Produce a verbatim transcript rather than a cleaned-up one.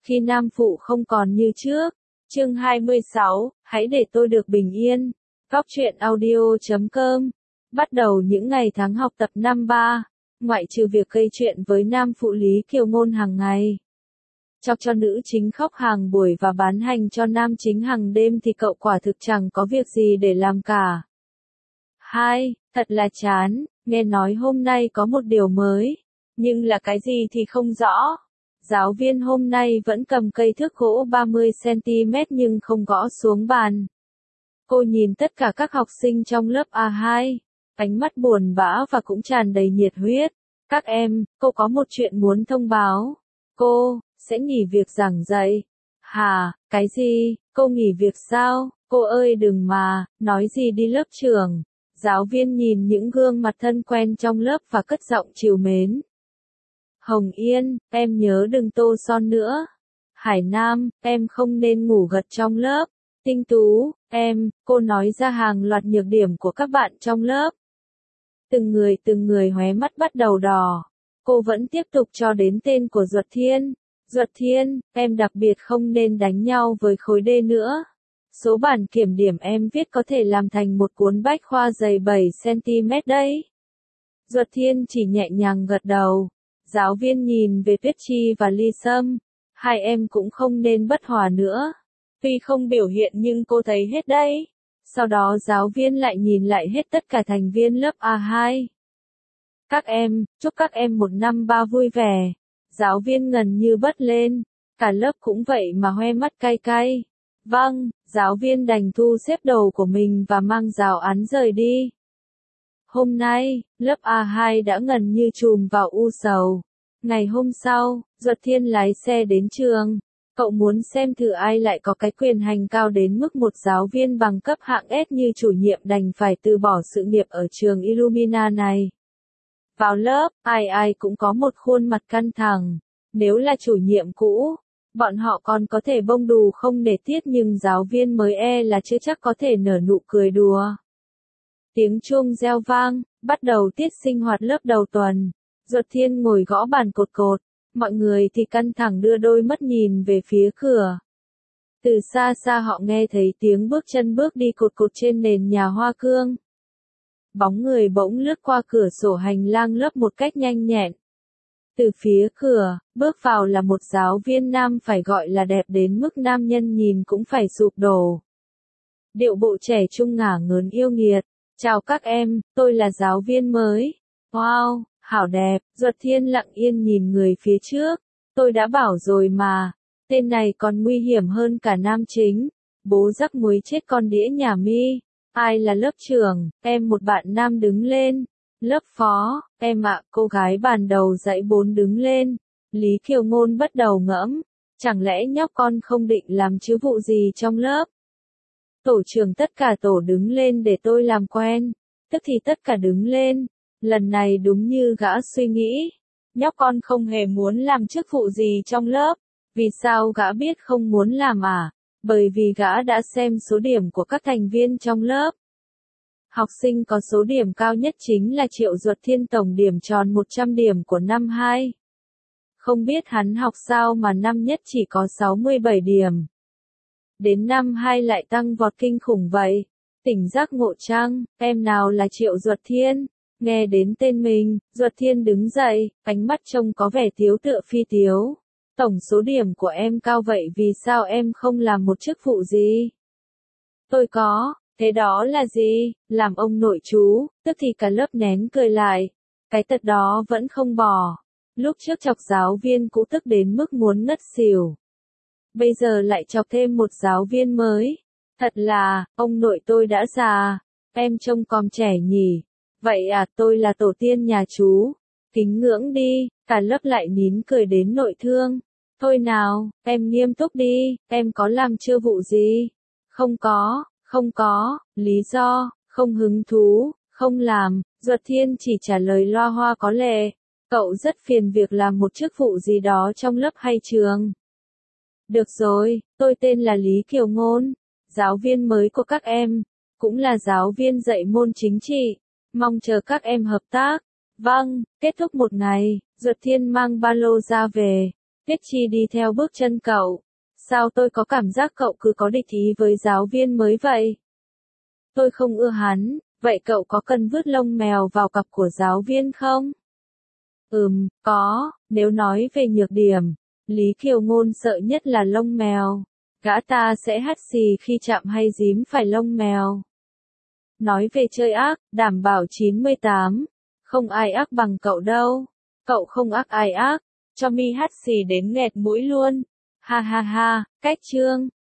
khi Nam Phụ không còn như trước. Chương hai mươi sáu, hãy để tôi được bình yên. Góc truyện audio chấm com. Bắt đầu những ngày tháng học tập năm ba, ngoại trừ việc gây chuyện với Nam Phụ Lý Kiều Ngôn hàng ngày, chọc cho nữ chính khóc hàng buổi và bán hành cho nam chính hàng đêm thì cậu quả thực chẳng có việc gì để làm cả. Hai, thật là chán, nghe nói hôm nay có một điều mới, nhưng là cái gì thì không rõ. Giáo viên hôm nay vẫn cầm cây thước gỗ ba mươi xăng ti mét nhưng không gõ xuống bàn. Cô nhìn tất cả các học sinh trong lớp A hai, ánh mắt buồn bã và cũng tràn đầy nhiệt huyết. Các em, cô có một chuyện muốn thông báo. Cô sẽ nghỉ việc giảng dạy. Hả, cái gì? Cô nghỉ việc sao? Cô ơi đừng mà, nói gì đi lớp trưởng. Giáo viên nhìn những gương mặt thân quen trong lớp và cất giọng trìu mến. Hồng Yên, em nhớ đừng tô son nữa. Hải Nam, em không nên ngủ gật trong lớp. Tinh Tú, em, cô nói ra hàng loạt nhược điểm của các bạn trong lớp. Từng người từng người hóe mắt bắt đầu đỏ. Cô vẫn tiếp tục cho đến tên của Duật Thiên. Duật Thiên, em đặc biệt không nên đánh nhau với khối D nữa. Số bản kiểm điểm em viết có thể làm thành một cuốn bách khoa dày bảy xăng ti mét đấy. Duật Thiên chỉ nhẹ nhàng gật đầu. Giáo viên nhìn về Tuyết Chi và Ly Sâm. Hai em cũng không nên bất hòa nữa. Tuy không biểu hiện nhưng cô thấy hết đấy. Sau đó giáo viên lại nhìn lại hết tất cả thành viên lớp A hai. Các em, chúc các em một năm ba vui vẻ. Giáo viên ngần như bật lên. Cả lớp cũng vậy mà hoe mắt cay cay. Vâng, giáo viên đành thu xếp đồ của mình và mang giáo án rời đi. Hôm nay, lớp A hai đã ngần như chùm vào u sầu. Ngày hôm sau, Duật Thiên lái xe đến trường. Cậu muốn xem thử ai lại có cái quyền hành cao đến mức một giáo viên bằng cấp hạng S như chủ nhiệm đành phải từ bỏ sự nghiệp ở trường Illumina này. Vào lớp, ai ai cũng có một khuôn mặt căng thẳng. Nếu là chủ nhiệm cũ, bọn họ còn có thể bông đù không nể tiết nhưng giáo viên mới e là chưa chắc có thể nở nụ cười đùa. Tiếng chuông reo vang, bắt đầu tiết sinh hoạt lớp đầu tuần. Duật Thiên ngồi gõ bàn cột cột, mọi người thì căng thẳng đưa đôi mắt nhìn về phía cửa. Từ xa xa họ nghe thấy tiếng bước chân bước đi cột cột trên nền nhà hoa cương. Bóng người bỗng lướt qua cửa sổ hành lang lớp một cách nhanh nhẹn. Từ phía cửa, bước vào là một giáo viên nam phải gọi là đẹp đến mức nam nhân nhìn cũng phải sụp đổ. Điệu bộ trẻ trung ngả ngớn yêu nghiệt. Chào các em, tôi là giáo viên mới. Wow, hảo đẹp. Duật Thiên lặng yên nhìn người phía trước. Tôi đã bảo rồi mà, tên này còn nguy hiểm hơn cả nam chính. Bố rắc muối chết con đĩa nhà mi. Ai là lớp trưởng? Em một bạn nam đứng lên. Lớp phó, em ạ, cô gái bàn đầu dãy bốn đứng lên. Lý Kiều Ngôn bắt đầu ngẫm. Chẳng lẽ nhóc con không định làm chứ vụ gì trong lớp? Tổ trưởng tất cả tổ đứng lên để tôi làm quen. Tức thì tất cả đứng lên. Lần này đúng như gã suy nghĩ. Nhóc con không hề muốn làm chức vụ gì trong lớp. Vì sao gã biết không muốn làm à? Bởi vì gã đã xem số điểm của các thành viên trong lớp. Học sinh có số điểm cao nhất chính là Triệu Duật Thiên, tổng điểm tròn một trăm điểm của năm hai. Không biết hắn học sao mà năm nhất chỉ có sáu mươi bảy điểm. Đến năm hai lại tăng vọt kinh khủng vậy. Tỉnh giác ngộ chăng, em nào là Triệu Duật Thiên? Nghe đến tên mình, Duật Thiên đứng dậy, ánh mắt trông có vẻ tiếu tựa phi tiếu. Tổng số điểm của em cao vậy vì sao em không làm một chức vụ gì? Tôi có, thế đó là gì? Làm ông nội chú, tức thì cả lớp nén cười lại. Cái tật đó vẫn không bỏ. Lúc trước chọc giáo viên cũ tức đến mức muốn ngất xỉu. Bây giờ lại chọc thêm một giáo viên mới. Thật là, ông nội tôi đã già. Em trông còn trẻ nhỉ. Vậy à, tôi là tổ tiên nhà chú. Kính ngưỡng đi, cả lớp lại nín cười đến nội thương. Thôi nào, em nghiêm túc đi, em có làm chưa vụ gì? Không có, không có, lý do, không hứng thú, không làm. Duật Thiên chỉ trả lời loa hoa có lệ. Cậu rất phiền việc làm một chức vụ gì đó trong lớp hay trường. Được rồi, tôi tên là Lý Kiều Ngôn, giáo viên mới của các em, cũng là giáo viên dạy môn chính trị, mong chờ các em hợp tác. Vâng, kết thúc một ngày, Duật Thiên mang ba lô ra về, Tiết Chi đi theo bước chân cậu. Sao tôi có cảm giác cậu cứ có địch ý với giáo viên mới vậy? Tôi không ưa hắn, vậy cậu có cần vứt lông mèo vào cặp của giáo viên không? Ừm, có, nếu nói về nhược điểm, Lý Kiều Ngôn sợ nhất là lông mèo. Gã ta sẽ hắt xì khi chạm hay dím phải lông mèo. Nói về chơi ác, đảm bảo chín mươi tám. Không ai ác bằng cậu đâu. Cậu không ác ai ác. Cho mi hắt xì đến nghẹt mũi luôn. Ha ha ha, cách chương.